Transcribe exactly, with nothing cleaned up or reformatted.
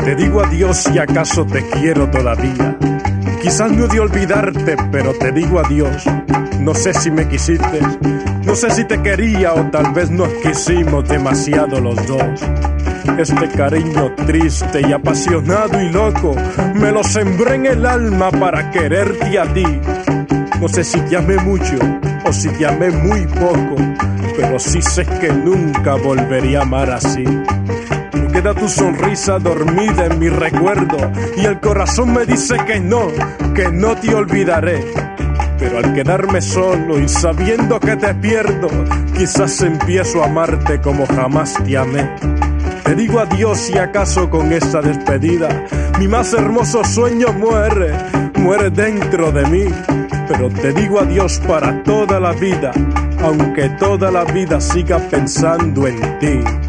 Te digo adiós si acaso te quiero todavía. Quizás no he de olvidarte, pero te digo adiós. No sé si me quisiste, no sé si te quería o tal vez nos quisimos demasiado los dos. Este cariño triste y apasionado y loco me lo sembré en el alma para quererte a ti. No sé si te amé mucho o si te amé muy poco, pero sí sé que nunca volvería a amar así. Me queda tu sonrisa dormida en mi recuerdo y el corazón me dice que no, que no te olvidaré. Pero al quedarme solo y sabiendo que te pierdo, quizás empiezo a amarte como jamás te amé. Te digo adiós si acaso con esta despedida mi más hermoso sueño muere, muere dentro de mí. Pero te digo adiós para toda la vida, aunque toda la vida siga pensando en ti.